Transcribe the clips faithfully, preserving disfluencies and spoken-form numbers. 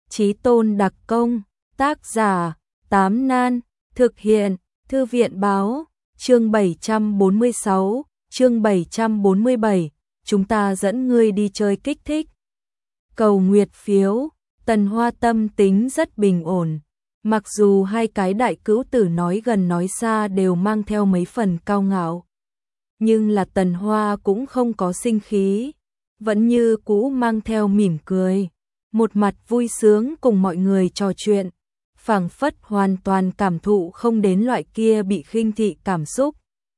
Chí Tôn đặc công, tác giả, Tám Nan, thực hiện, Thư viện báo, chương bảy trăm bốn mươi sáu, chương bảy trăm bốn mươi bảy, chúng ta dẫn ngươi đi chơi kích thích. Cầu nguyệt phiếu, Tần Hoa tâm tính rất bình ổn, mặc dù hai cái đại cữu tử nói gần nói xa đều mang theo mấy phần cao ngạo. Nhưng là Tần Hoa cũng không có sinh khí, vẫn như cũ mang theo mỉm cười, một mặt vui sướng cùng mọi người trò chuyện, phảng phất hoàn toàn cảm thụ không đến loại kia bị khinh thị cảm xúc.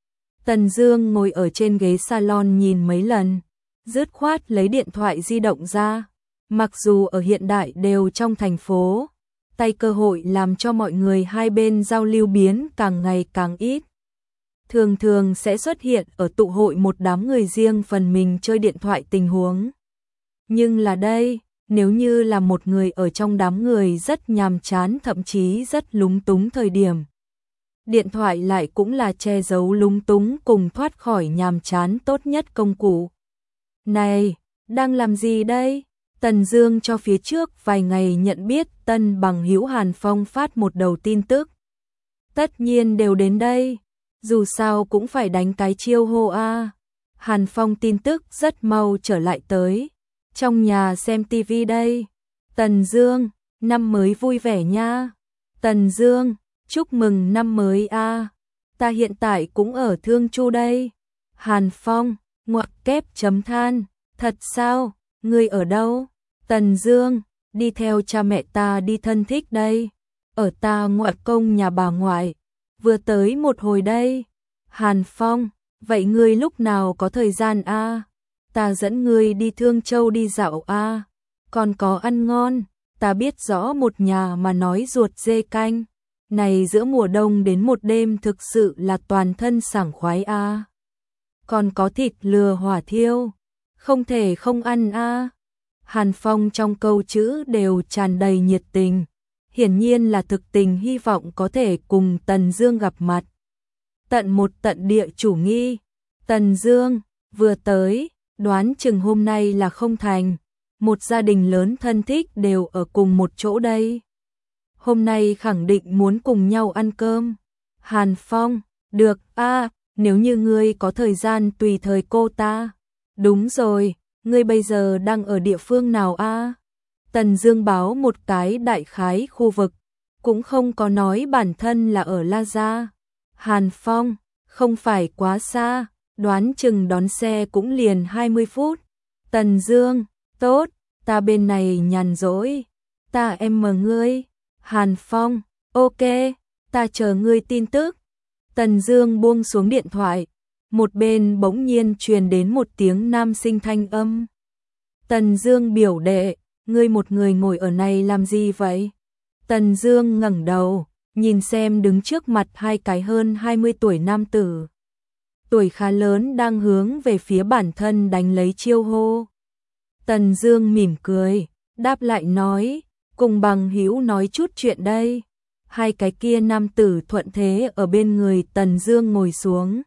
Tần Dương ngồi ở trên ghế salon nhìn mấy lần, dứt khoát lấy điện thoại di động ra, mặc dù ở hiện đại đều trong thành phố, tay cơ hội làm cho mọi người hai bên giao lưu biến càng ngày càng ít. Thường thường sẽ xuất hiện ở tụ hội một đám người riêng phần mình chơi điện thoại tình huống. Nhưng là đây, nếu như là một người ở trong đám người rất nhàm chán thậm chí rất lúng túng thời điểm. Điện thoại lại cũng là che giấu lúng túng cùng thoát khỏi nhàm chán tốt nhất công cụ. Này, đang làm gì đây? Tần Dương cho phía trước vài ngày nhận biết tân bằng hữu Hàn Phong phát một đầu tin tức. Tất nhiên đều đến đây, dù sao cũng phải đánh cái chiêu hô a. Hàn Phong tin tức rất mau trở lại tới. Trong nhà xem tivi đây. Tần Dương, năm mới vui vẻ nha. Tần Dương, chúc mừng năm mới a. Ta hiện tại cũng ở Thương Chu đây. Hàn Phong, ngoặc kép chấm than, thật sao, ngươi ở đâu? Tần Dương, đi theo cha mẹ ta đi thân thích đây. Ở ta ngoại công nhà bà ngoại, vừa tới một hồi đây. Hàn Phong, vậy ngươi lúc nào có thời gian a? Ta dẫn ngươi đi Thương Châu đi dạo a. Còn có ăn ngon, ta biết rõ một nhà mà nói ruột dê canh. Này giữa mùa đông đến một đêm thực sự là toàn thân sảng khoái a. Còn có thịt lừa hỏa thiêu, không thể không ăn a. Hàn Phong trong câu chữ đều tràn đầy nhiệt tình, hiển nhiên là thực tình hy vọng có thể cùng Tần Dương gặp mặt. Tận một tận địa chủ nghi, Tần Dương vừa tới, đoán chừng hôm nay là không thành, một gia đình lớn thân thích đều ở cùng một chỗ đây. Hôm nay khẳng định muốn cùng nhau ăn cơm. Hàn Phong, được a, nếu như ngươi có thời gian tùy thời cô ta. Đúng rồi, ngươi bây giờ đang ở địa phương nào a? Tần Dương báo một cái đại khái khu vực, cũng không có nói bản thân là ở La Gia. Hàn Phong, không phải quá xa, đoán chừng đón xe cũng liền hai mươi phút. Tần Dương, tốt, ta bên này nhàn rỗi, ta em mời ngươi. Hàn Phong, ok, ta chờ ngươi tin tức. Tần Dương buông xuống điện thoại, một bên bỗng nhiên truyền đến một tiếng nam sinh thanh âm. Tần Dương biểu đệ, ngươi một người ngồi ở này làm gì vậy? Tần Dương ngẩng đầu, nhìn xem đứng trước mặt hai cái hơn hai mươi tuổi nam tử. Tuổi khá lớn đang hướng về phía bản thân đánh lấy chiêu hô. Tần Dương mỉm cười, đáp lại nói, cùng bằng hữu nói chút chuyện đây. Hai cái kia nam tử thuận thế ở bên người Tần Dương ngồi xuống.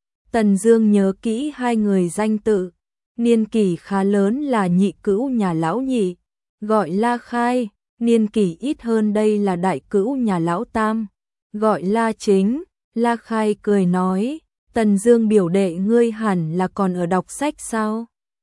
Tần Dương nhớ kỹ hai người danh tự, niên kỷ khá lớn là nhị cữu nhà lão nhị, gọi La Khai, niên kỷ ít hơn đây là đại cữu nhà lão tam, gọi La Chính. La Khai cười nói, Tần Dương biểu đệ ngươi hẳn là còn ở đọc sách sao?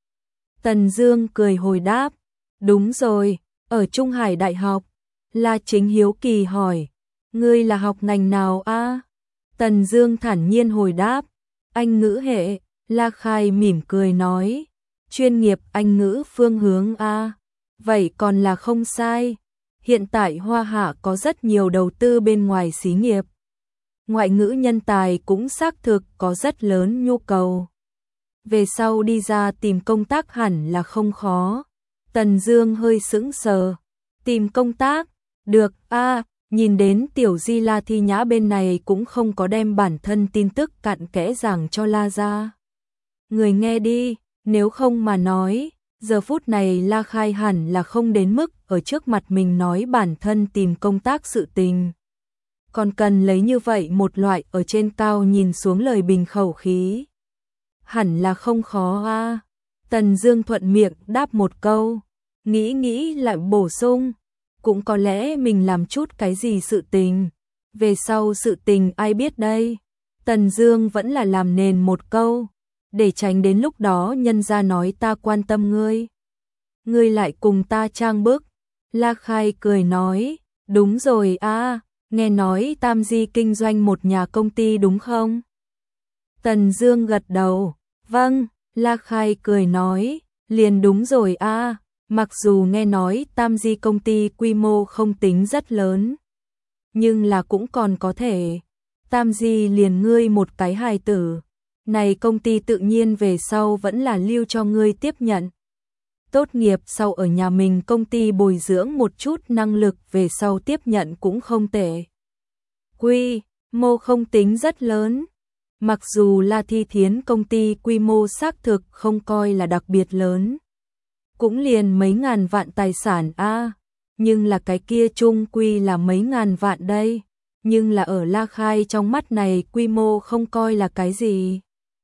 Tần Dương cười hồi đáp, đúng rồi, ở Trung Hải Đại học. La Chính hiếu kỳ hỏi, ngươi là học ngành nào a? Tần Dương thản nhiên hồi đáp, Anh ngữ hệ. La Khai mỉm cười nói, chuyên nghiệp Anh ngữ phương hướng a. Vậy còn là không sai. Hiện tại Hoa Hạ có rất nhiều đầu tư bên ngoài xí nghiệp. Ngoại ngữ nhân tài cũng xác thực có rất lớn nhu cầu. Về sau đi ra tìm công tác hẳn là không khó. Tần Dương hơi sững sờ. Tìm công tác? Được a, nhìn đến Tiểu Di La Thi Nhã bên này cũng không có đem bản thân tin tức cặn kẽ giảng cho La gia. Người nghe đi, nếu không mà nói, giờ phút này La Khai hẳn là không đến mức ở trước mặt mình nói bản thân tìm công tác sự tình. Còn cần lấy như vậy một loại ở trên cao nhìn xuống lời bình khẩu khí. Hẳn là không khó a. Tần Dương thuận miệng đáp một câu, nghĩ nghĩ lại bổ sung, cũng có lẽ mình làm chút cái gì sự tình. Về sau sự tình ai biết đây. Tần Dương vẫn là làm nền một câu, để tránh đến lúc đó nhân gia nói ta quan tâm ngươi. Ngươi lại cùng ta trang bức. La Khai cười nói, đúng rồi a, nghe nói Tam Di kinh doanh một nhà công ty đúng không? Tần Dương gật đầu, vâng. La Khai cười nói, liền đúng rồi a, mặc dù nghe nói Tam Di công ty quy mô không tính rất lớn, nhưng là cũng còn có thể. Tam Di liền ngươi một cái hài tử, này công ty tự nhiên về sau vẫn là lưu cho ngươi tiếp nhận. Tốt nghiệp sau ở nhà mình công ty bồi dưỡng một chút năng lực về sau tiếp nhận cũng không tệ. Quy mô không tính rất lớn. Mặc dù La Thi Thiến công ty quy mô xác thực không coi là đặc biệt lớn, cũng liền mấy ngàn vạn tài sản a, nhưng là cái kia chung quy là mấy ngàn vạn đây, nhưng là ở La Khai trong mắt này quy mô không coi là cái gì.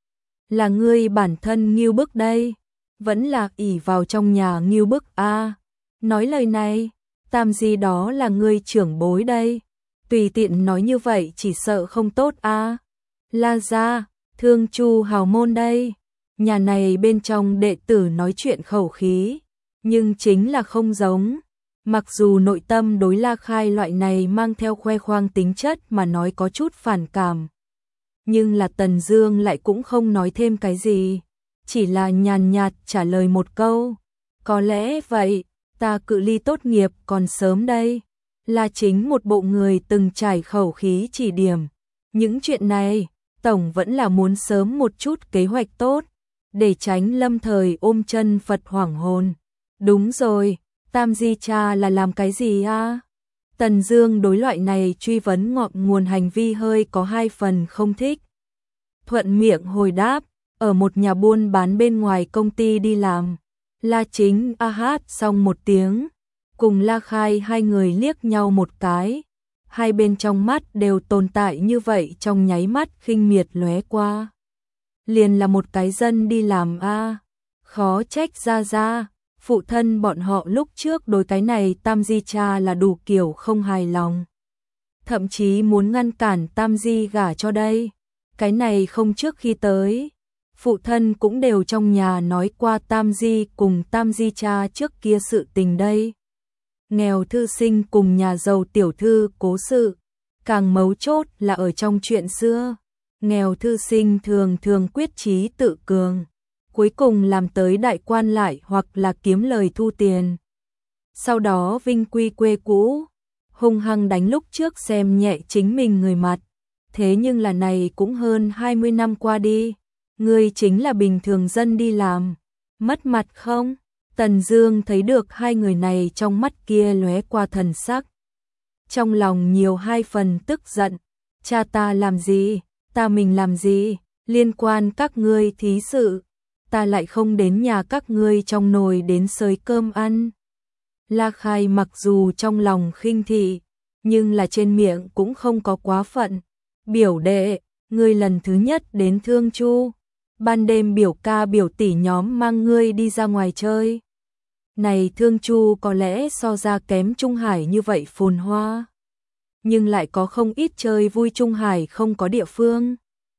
Là ngươi bản thân ngưu bức đây, vẫn là ỷ vào trong nhà ngưu bức a. Nói lời này, Tam Di đó là ngươi trưởng bối đây, tùy tiện nói như vậy chỉ sợ không tốt a. La gia, Thương Chu hào môn đây. Nhà này bên trong đệ tử nói chuyện khẩu khí, nhưng chính là không giống. Mặc dù nội tâm đối La Khai loại này mang theo khoe khoang tính chất mà nói có chút phản cảm, nhưng là Tần Dương lại cũng không nói thêm cái gì, chỉ là nhàn nhạt trả lời một câu, có lẽ vậy, ta cự ly tốt nghiệp còn sớm đây. Là chính một bộ người từng trải khẩu khí chỉ điểm, những chuyện này tổng vẫn là muốn sớm một chút kế hoạch tốt, để tránh lâm thời ôm chân Phật hoảng hồn. Đúng rồi, Tam Di cha là làm cái gì a? Tần Dương đối loại này truy vấn ngọn nguồn hành vi hơi có hai phần không thích. Thuận miệng hồi đáp, ở một nhà buôn bán bên ngoài công ty đi làm. La Chính a hát xong một tiếng, cùng La Khai hai người liếc nhau một cái. Hai bên trong mắt đều tồn tại như vậy trong nháy mắt khinh miệt lóe qua. Liền là một cái dân đi làm a, khó trách ra ra, phụ thân bọn họ lúc trước đối cái này Tam Di cha là đủ kiểu không hài lòng. Thậm chí muốn ngăn cản Tam Di gả cho đây. Cái này không trước khi tới, phụ thân cũng đều trong nhà nói qua Tam Di cùng Tam Di cha trước kia sự tình đây. Nghèo thư sinh cùng nhà giàu tiểu thư cố sự, càng mấu chốt là ở trong chuyện xưa. Nghèo thư sinh thường thường quyết chí tự cường, cuối cùng làm tới đại quan lại hoặc là kiếm lời thu tiền. Sau đó vinh quy quê cũ, hung hăng đánh lúc trước xem nhẹ chính mình người mặt. Thế nhưng là này cũng hơn hai mươi năm qua đi, người chính là bình thường dân đi làm, mất mặt không? Tần Dương thấy được hai người này trong mắt kia lóe qua thần sắc. Trong lòng nhiều hai phần tức giận, cha ta làm gì, ta mình làm gì, liên quan các ngươi thí sự, ta lại không đến nhà các ngươi trong nồi đến xới cơm ăn. La Khai mặc dù trong lòng khinh thị, nhưng là trên miệng cũng không có quá phận. Biểu đệ, ngươi lần thứ nhất đến Thương Chu, ban đêm biểu ca biểu tỷ nhóm mang ngươi đi ra ngoài chơi. Này Thương Chu có lẽ so ra kém Trung Hải như vậy phồn hoa, nhưng lại có không ít chơi vui Trung Hải không có địa phương.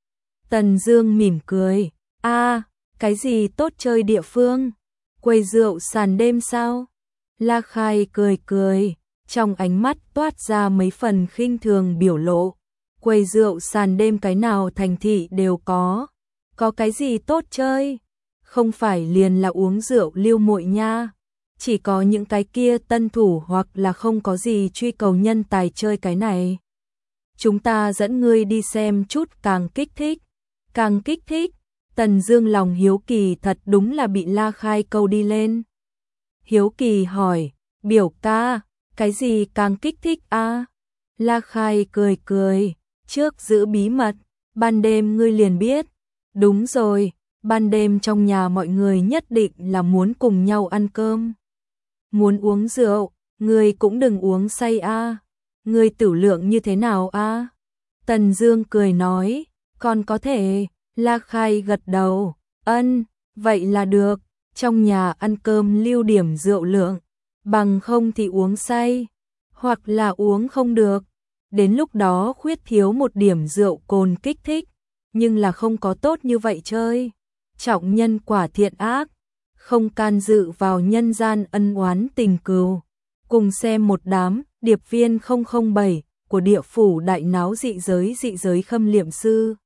Tần Dương mỉm cười, a, cái gì tốt chơi địa phương? Quầy rượu sàn đêm sao? La Khai cười cười, trong ánh mắt toát ra mấy phần khinh thường biểu lộ. Quầy rượu sàn đêm cái nào thành thị đều có, có cái gì tốt chơi? Không phải liền là uống rượu lưu muội nha. Chỉ có những cái kia tân thủ hoặc là không có gì truy cầu nhân tài chơi cái này. Chúng ta dẫn ngươi đi xem chút càng kích thích, càng kích thích. Tần Dương lòng hiếu kỳ thật đúng là bị La Khai câu đi lên. Hiếu kỳ hỏi, biểu ca, cái gì càng kích thích a? La Khai cười cười, trước giữ bí mật, ban đêm ngươi liền biết. Đúng rồi, ban đêm trong nhà mọi người nhất định là muốn cùng nhau ăn cơm. Muốn uống rượu, ngươi cũng đừng uống say a. Ngươi tử lượng như thế nào a? Tần Dương cười nói, còn có thể. La Khai gật đầu, ân, vậy là được. Trong nhà ăn cơm lưu điểm rượu lượng, bằng không thì uống say, hoặc là uống không được. Đến lúc đó khuyết thiếu một điểm rượu cồn kích thích, nhưng là không có tốt như vậy chơi. Trọng nhân quả thiện ác, không can dự vào nhân gian ân oán tình cừu. Cùng xem một đám điệp viên không không bảy của địa phủ đại náo dị giới dị giới khâm liệm sư.